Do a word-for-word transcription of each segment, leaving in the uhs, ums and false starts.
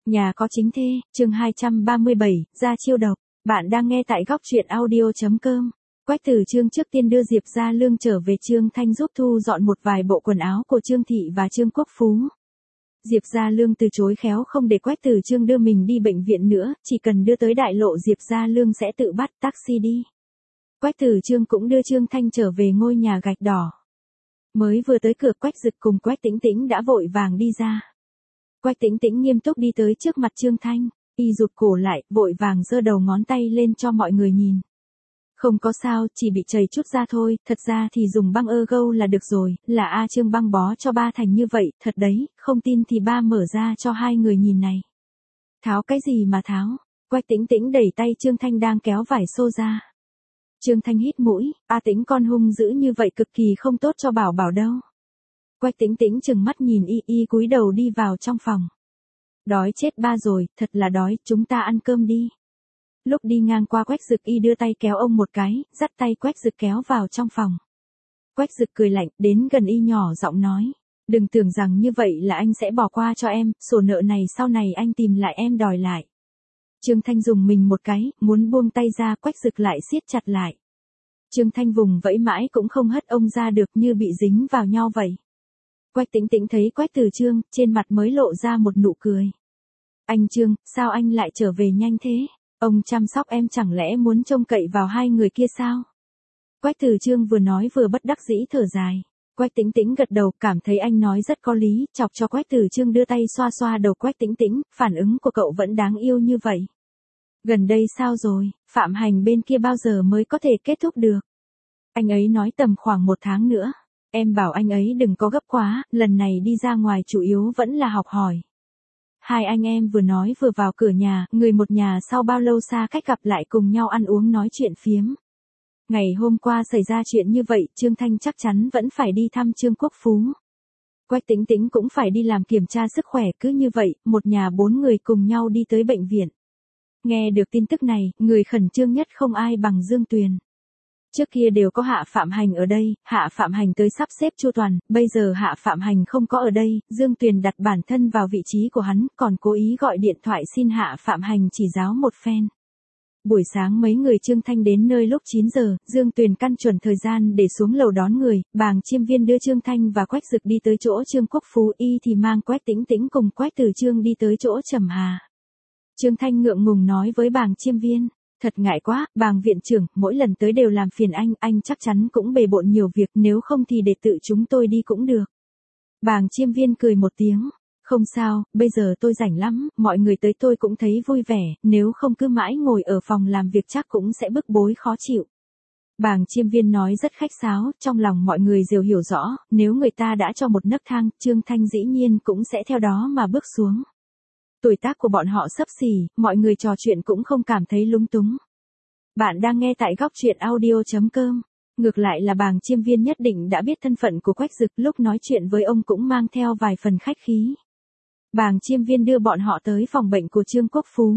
Nhà có chính thê, chương hai trăm ba mươi bảy, ra chiêu độc. Bạn đang nghe tại góc truyện audio.com. Quách Tử Trương trước tiên đưa Diệp Gia Lương trở về Trương Thanh giúp thu dọn một vài bộ quần áo của Trương Thị và Trương Quốc Phú. Diệp Gia Lương từ chối khéo không để Quách Tử Trương đưa mình đi bệnh viện nữa, chỉ cần đưa tới đại lộ Diệp Gia Lương sẽ tự bắt taxi đi. Quách Tử Trương cũng đưa Trương Thanh trở về ngôi nhà gạch đỏ. Mới vừa tới cửa, Quách Dực cùng Quách Tĩnh Tĩnh đã vội vàng đi ra. Quách Tĩnh Tĩnh nghiêm túc đi tới trước mặt Trương Thanh, y rụt cổ lại, vội vàng giơ đầu ngón tay lên cho mọi người nhìn. Không có sao, chỉ bị chảy chút ra thôi, thật ra thì dùng băng ơ gâu là được rồi, là A Trương băng bó cho ba thành như vậy, thật đấy, không tin thì ba mở ra cho hai người nhìn này. Tháo cái gì mà tháo? Quách Tĩnh Tĩnh đẩy tay Trương Thanh đang kéo vải xô ra. Trương Thanh hít mũi, A Tĩnh con hung dữ như vậy cực kỳ không tốt cho Bảo Bảo đâu. Quách Tĩnh Tĩnh chừng mắt nhìn y, y cúi đầu đi vào trong phòng. Đói chết ba rồi, thật là đói, chúng ta ăn cơm đi. Lúc đi ngang qua Quách Dực, y đưa tay kéo ông một cái, dắt tay Quách Dực kéo vào trong phòng. Quách Dực cười lạnh, đến gần y nhỏ giọng nói, đừng tưởng rằng như vậy là anh sẽ bỏ qua cho em, sổ nợ này sau này anh tìm lại em đòi lại. Trương Thanh dùng mình một cái, muốn buông tay ra, Quách Dực lại siết chặt lại. Trương Thanh vùng vẫy mãi cũng không hất ông ra được, như bị dính vào nhau vậy. Quách Tĩnh Tĩnh thấy Quách Tử Trương, trên mặt mới lộ ra một nụ cười. Anh Trương, sao anh lại trở về nhanh thế? Ông chăm sóc em chẳng lẽ muốn trông cậy vào hai người kia sao? Quách Tử Trương vừa nói vừa bất đắc dĩ thở dài. Quách Tĩnh Tĩnh gật đầu, cảm thấy anh nói rất có lý, chọc cho Quách Tử Trương đưa tay xoa xoa đầu Quách Tĩnh Tĩnh, phản ứng của cậu vẫn đáng yêu như vậy. Gần đây sao rồi, Phạm Hành bên kia bao giờ mới có thể kết thúc được? Anh ấy nói tầm khoảng một tháng nữa. Em bảo anh ấy đừng có gấp quá, lần này đi ra ngoài chủ yếu vẫn là học hỏi. Hai anh em vừa nói vừa vào cửa nhà, người một nhà sau bao lâu xa cách gặp lại cùng nhau ăn uống nói chuyện phiếm. Ngày hôm qua xảy ra chuyện như vậy, Trương Thanh chắc chắn vẫn phải đi thăm Trương Quốc Phú. Quách Tĩnh Tĩnh cũng phải đi làm kiểm tra sức khỏe, cứ như vậy, một nhà bốn người cùng nhau đi tới bệnh viện. Nghe được tin tức này, người khẩn trương nhất không ai bằng Dương Tuyền. Trước kia đều có Hạ Phạm Hành ở đây, Hạ Phạm Hành tới sắp xếp chu toàn, bây giờ Hạ Phạm Hành không có ở đây, Dương Tuyền đặt bản thân vào vị trí của hắn, còn cố ý gọi điện thoại xin Hạ Phạm Hành chỉ giáo một phen. Buổi sáng mấy người Trương Thanh đến nơi lúc chín giờ, Dương Tuyền căn chuẩn thời gian để xuống lầu đón người, Bàng Chiêm Viên đưa Trương Thanh và Quách Dực đi tới chỗ Trương Quốc Phú, y thì mang Quách Tĩnh Tĩnh cùng Quách Tử Trương đi tới chỗ Trầm Hà. Trương Thanh ngượng ngùng nói với Bàng Chiêm Viên. Thật ngại quá, Bàng viện trưởng, mỗi lần tới đều làm phiền anh, anh chắc chắn cũng bề bộn nhiều việc, nếu không thì để tự chúng tôi đi cũng được. Bàng Chiêm Viên cười một tiếng, không sao, bây giờ tôi rảnh lắm, mọi người tới tôi cũng thấy vui vẻ, nếu không cứ mãi ngồi ở phòng làm việc chắc cũng sẽ bức bối khó chịu. Bàng Chiêm Viên nói rất khách sáo, trong lòng mọi người đều hiểu rõ, nếu người ta đã cho một nấc thang, Trương Thanh dĩ nhiên cũng sẽ theo đó mà bước xuống. Tuổi tác của bọn họ xấp xỉ, mọi người trò chuyện cũng không cảm thấy lúng túng. Bạn đang nghe tại góc truyện audio.com. Ngược lại là Bàng Chiêm Viên nhất định đã biết thân phận của Quách Dực, lúc nói chuyện với ông cũng mang theo vài phần khách khí. Bàng Chiêm Viên đưa bọn họ tới phòng bệnh của Trương Quốc Phú.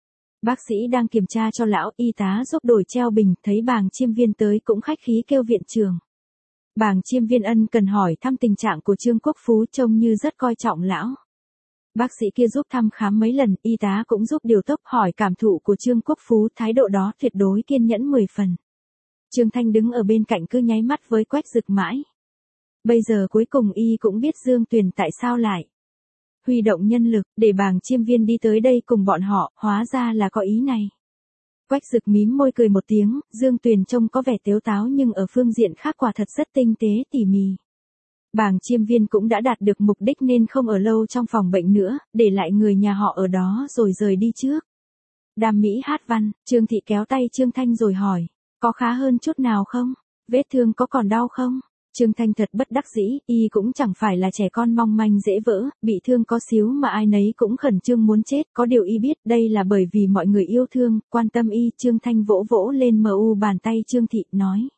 Bác sĩ đang kiểm tra cho lão, y tá giúp đổi treo bình, thấy Bàng Chiêm Viên tới cũng khách khí kêu viện trưởng. Bàng Chiêm Viên ân cần hỏi thăm tình trạng của Trương Quốc Phú, trông như rất coi trọng lão. Bác sĩ kia giúp thăm khám mấy lần, y tá cũng giúp điều tốc hỏi cảm thụ của Trương Quốc Phú, thái độ đó tuyệt đối kiên nhẫn mười phần. Trương Thanh đứng ở bên cạnh cứ nháy mắt với Quách Dực mãi. Bây giờ cuối cùng y cũng biết Dương Tuyền tại sao lại huy động nhân lực, để Bàng Chiêm Viên đi tới đây cùng bọn họ, hóa ra là có ý này. Quách Dực mím môi cười một tiếng, Dương Tuyền trông có vẻ tếu táo nhưng ở phương diện khác quả thật rất tinh tế tỉ mỉ. Bàng Chiêm Viên cũng đã đạt được mục đích nên không ở lâu trong phòng bệnh nữa, để lại người nhà họ ở đó rồi rời đi trước. Đàm Mỹ hát văn, Trương Thị kéo tay Trương Thanh rồi hỏi, có khá hơn chút nào không? Vết thương có còn đau không? Trương Thanh thật bất đắc dĩ, y cũng chẳng phải là trẻ con mong manh dễ vỡ, bị thương có xíu mà ai nấy cũng khẩn trương muốn chết, có điều y biết đây là bởi vì mọi người yêu thương, quan tâm y. Trương Thanh vỗ vỗ lên mờ u bàn tay Trương Thị, nói.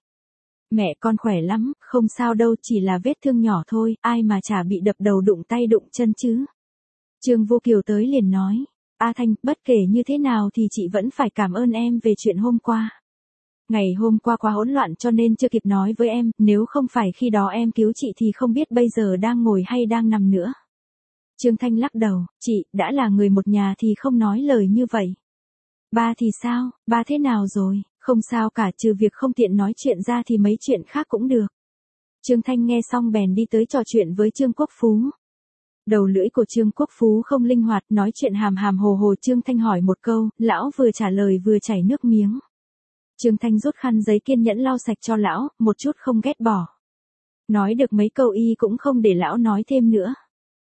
Mẹ con khỏe lắm, không sao đâu, chỉ là vết thương nhỏ thôi, ai mà chả bị đập đầu đụng tay đụng chân chứ. Trương Vô Kiều tới liền nói, A Thanh, bất kể như thế nào thì chị vẫn phải cảm ơn em về chuyện hôm qua. Ngày hôm qua quá hỗn loạn cho nên chưa kịp nói với em, nếu không phải khi đó em cứu chị thì không biết bây giờ đang ngồi hay đang nằm nữa. Trương Thanh lắc đầu, chị, đã là người một nhà thì không nói lời như vậy. Ba thì sao, ba thế nào rồi, không sao cả, trừ việc không tiện nói chuyện ra thì mấy chuyện khác cũng được. Trương Thanh nghe xong bèn đi tới trò chuyện với Trương Quốc Phú. Đầu lưỡi của Trương Quốc Phú không linh hoạt, nói chuyện hàm hàm hồ hồ. Trương Thanh hỏi một câu, lão vừa trả lời vừa chảy nước miếng. Trương Thanh rút khăn giấy kiên nhẫn lau sạch cho lão, một chút không ghét bỏ. Nói được mấy câu y cũng không để lão nói thêm nữa.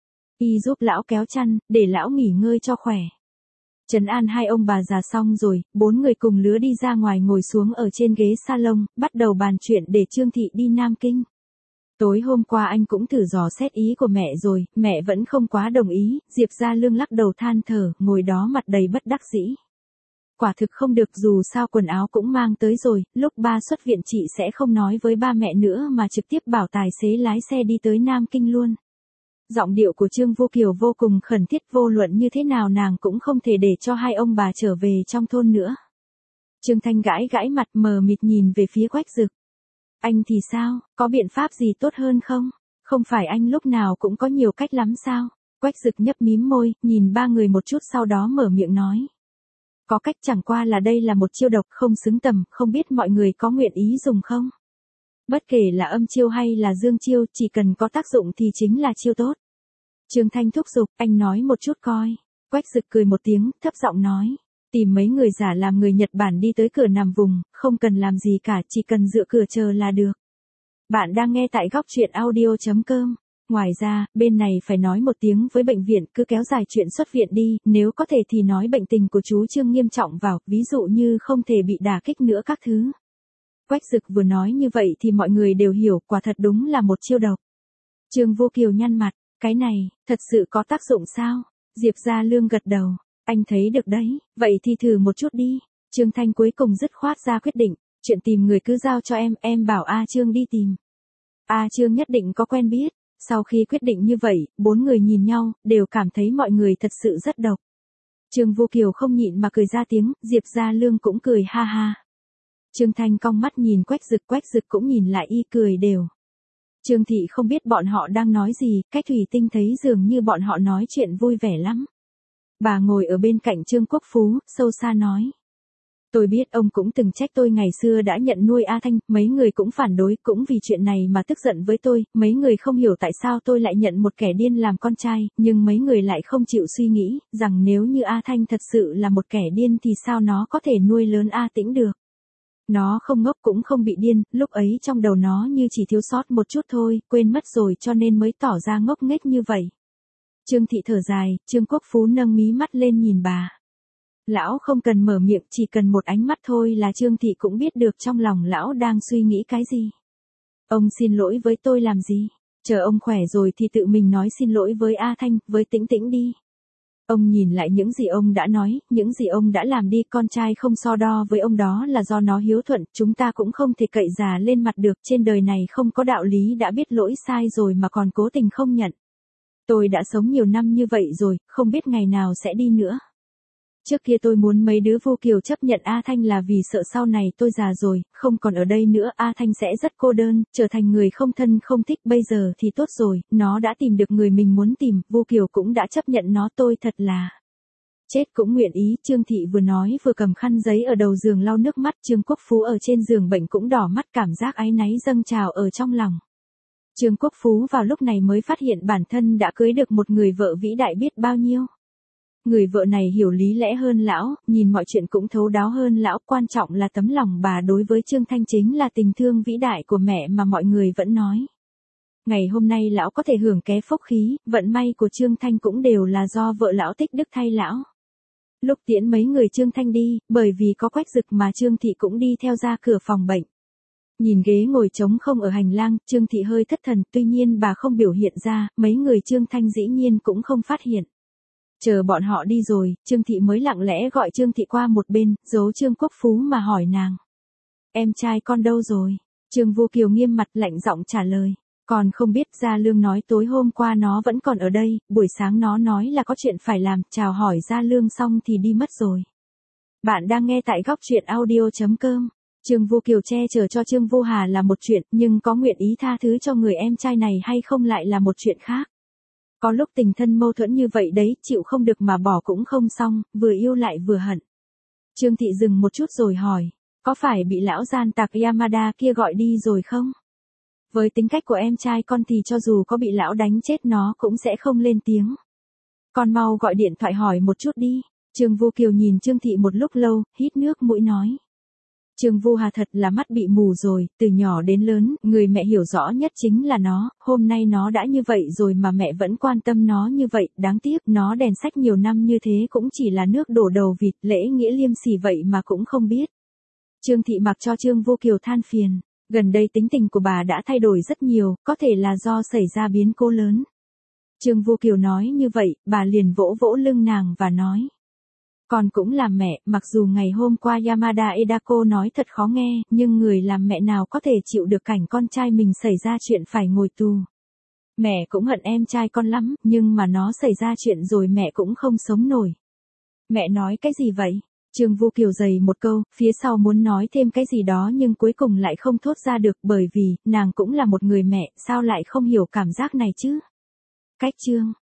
Y giúp lão kéo chăn, để lão nghỉ ngơi cho khỏe. Trấn an hai ông bà già xong rồi, bốn người cùng lứa đi ra ngoài ngồi xuống ở trên ghế salon, bắt đầu bàn chuyện để Trương Thị đi Nam Kinh. Tối hôm qua anh cũng thử dò xét ý của mẹ rồi, mẹ vẫn không quá đồng ý. Diệp Gia Lương lắc đầu than thở, ngồi đó mặt đầy bất đắc dĩ. Quả thực không được, dù sao quần áo cũng mang tới rồi, lúc ba xuất viện chị sẽ không nói với ba mẹ nữa mà trực tiếp bảo tài xế lái xe đi tới Nam Kinh luôn. Giọng điệu của Trương Vô Kiều vô cùng khẩn thiết, vô luận như thế nào nàng cũng không thể để cho hai ông bà trở về trong thôn nữa. Trương Thanh gãi gãi mặt mờ mịt nhìn về phía Quách Dực. Anh thì sao, có biện pháp gì tốt hơn không? Không phải anh lúc nào cũng có nhiều cách lắm sao? Quách Dực nhấp mím môi, nhìn ba người một chút sau đó mở miệng nói. Có cách, chẳng qua là đây là một chiêu độc không xứng tầm, không biết mọi người có nguyện ý dùng không? Bất kể là âm chiêu hay là dương chiêu, chỉ cần có tác dụng thì chính là chiêu tốt. Trương Thanh thúc giục, anh nói một chút coi. Quách Dực cười một tiếng, thấp giọng nói. Tìm mấy người giả làm người Nhật Bản đi tới cửa nằm vùng, không cần làm gì cả, chỉ cần dựa cửa chờ là được. Bạn đang nghe tại góc truyện audio chấm com. Ngoài ra, bên này phải nói một tiếng với bệnh viện, cứ kéo dài chuyện xuất viện đi, nếu có thể thì nói bệnh tình của chú Trương nghiêm trọng vào, ví dụ như không thể bị đả kích nữa các thứ. Quách Dực vừa nói như vậy thì mọi người đều hiểu, quả thật đúng là một chiêu độc. Trương Vô Kiều nhăn mặt, cái này, thật sự có tác dụng sao? Diệp Gia Lương gật đầu, anh thấy được đấy, vậy thì thử một chút đi. Trương Thanh cuối cùng dứt khoát ra quyết định, chuyện tìm người cứ giao cho em, em bảo A Trương đi tìm. A Trương nhất định có quen biết. Sau khi quyết định như vậy, bốn người nhìn nhau, đều cảm thấy mọi người thật sự rất độc. Trương Vô Kiều không nhịn mà cười ra tiếng, Diệp Gia Lương cũng cười ha ha. Trương Thanh cong mắt nhìn Quách Dực, Quách Dực cũng nhìn lại y cười đều. Trương Thị không biết bọn họ đang nói gì, Cách Thủy Tinh thấy dường như bọn họ nói chuyện vui vẻ lắm. Bà ngồi ở bên cạnh Trương Quốc Phú, sâu xa nói. Tôi biết ông cũng từng trách tôi ngày xưa đã nhận nuôi A Thanh, mấy người cũng phản đối, cũng vì chuyện này mà tức giận với tôi, mấy người không hiểu tại sao tôi lại nhận một kẻ điên làm con trai, nhưng mấy người lại không chịu suy nghĩ, rằng nếu như A Thanh thật sự là một kẻ điên thì sao nó có thể nuôi lớn A Tĩnh được. Nó không ngốc cũng không bị điên, lúc ấy trong đầu nó như chỉ thiếu sót một chút thôi, quên mất rồi cho nên mới tỏ ra ngốc nghếch như vậy. Trương Thị thở dài, Trương Quốc Phú nâng mí mắt lên nhìn bà. Lão không cần mở miệng, chỉ cần một ánh mắt thôi là Trương Thị cũng biết được trong lòng lão đang suy nghĩ cái gì. Ông xin lỗi với tôi làm gì? Chờ ông khỏe rồi thì tự mình nói xin lỗi với A Thanh, với Tĩnh Tĩnh đi. Ông nhìn lại những gì ông đã nói, những gì ông đã làm đi, con trai không so đo với ông đó là do nó hiếu thuận, chúng ta cũng không thể cậy già lên mặt được, trên đời này không có đạo lý đã biết lỗi sai rồi mà còn cố tình không nhận. Tôi đã sống nhiều năm như vậy rồi, không biết ngày nào sẽ đi nữa. Trước kia tôi muốn mấy đứa Vô Kiều chấp nhận A Thanh là vì sợ sau này tôi già rồi, không còn ở đây nữa, A Thanh sẽ rất cô đơn, trở thành người không thân không thích, bây giờ thì tốt rồi, nó đã tìm được người mình muốn tìm, Vô Kiều cũng đã chấp nhận nó, tôi thật là chết cũng nguyện ý. Trương Thị vừa nói vừa cầm khăn giấy ở đầu giường lau nước mắt, Trương Quốc Phú ở trên giường bệnh cũng đỏ mắt, cảm giác áy náy dâng trào ở trong lòng. Trương Quốc Phú vào lúc này mới phát hiện bản thân đã cưới được một người vợ vĩ đại biết bao nhiêu. Người vợ này hiểu lý lẽ hơn lão, nhìn mọi chuyện cũng thấu đáo hơn lão, quan trọng là tấm lòng bà đối với Trương Thanh chính là tình thương vĩ đại của mẹ mà mọi người vẫn nói. Ngày hôm nay lão có thể hưởng ké phúc khí, vận may của Trương Thanh cũng đều là do vợ lão tích đức thay lão. Lúc tiễn mấy người Trương Thanh đi, bởi vì có Quách Dực mà Trương Thị cũng đi theo ra cửa phòng bệnh. Nhìn ghế ngồi trống không ở hành lang, Trương Thị hơi thất thần, tuy nhiên bà không biểu hiện ra, mấy người Trương Thanh dĩ nhiên cũng không phát hiện. Chờ bọn họ đi rồi, Trương Thị mới lặng lẽ gọi Trương Thị qua một bên, giấu Trương Quốc Phú mà hỏi nàng. Em trai con đâu rồi? Trương Vô Kiều nghiêm mặt lạnh giọng trả lời. Còn không biết, Gia Lương nói tối hôm qua nó vẫn còn ở đây, buổi sáng nó nói là có chuyện phải làm, chào hỏi Gia Lương xong thì đi mất rồi. Bạn đang nghe tại góc truyện audio chấm com. Trương Vô Kiều che chở cho Trương Vô Hà là một chuyện, nhưng có nguyện ý tha thứ cho người em trai này hay không lại là một chuyện khác. Có lúc tình thân mâu thuẫn như vậy đấy, chịu không được mà bỏ cũng không xong, vừa yêu lại vừa hận. Trương Thị dừng một chút rồi hỏi, có phải bị lão gian tặc Yamada kia gọi đi rồi không? Với tính cách của em trai con thì cho dù có bị lão đánh chết nó cũng sẽ không lên tiếng. Con mau gọi điện thoại hỏi một chút đi. Trương Vu Kiều nhìn Trương Thị một lúc lâu, hít nước mũi nói. Trương Vu Hà thật là mắt bị mù rồi, từ nhỏ đến lớn, người mẹ hiểu rõ nhất chính là nó, hôm nay nó đã như vậy rồi mà mẹ vẫn quan tâm nó như vậy, đáng tiếc nó đèn sách nhiều năm như thế cũng chỉ là nước đổ đầu vịt, lễ nghĩa liêm sỉ vậy mà cũng không biết. Trương Thị mặc cho Trương Vu Kiều than phiền, gần đây tính tình của bà đã thay đổi rất nhiều, có thể là do xảy ra biến cố lớn. Trương Vu Kiều nói như vậy, bà liền vỗ vỗ lưng nàng và nói. Con cũng là mẹ, mặc dù ngày hôm qua Yamada Edako nói thật khó nghe, nhưng người làm mẹ nào có thể chịu được cảnh con trai mình xảy ra chuyện phải ngồi tù. Mẹ cũng hận em trai con lắm, nhưng mà nó xảy ra chuyện rồi mẹ cũng không sống nổi. Mẹ nói cái gì vậy? Trương Vu Kiều dày một câu, phía sau muốn nói thêm cái gì đó nhưng cuối cùng lại không thốt ra được bởi vì, nàng cũng là một người mẹ, sao lại không hiểu cảm giác này chứ? Cách chương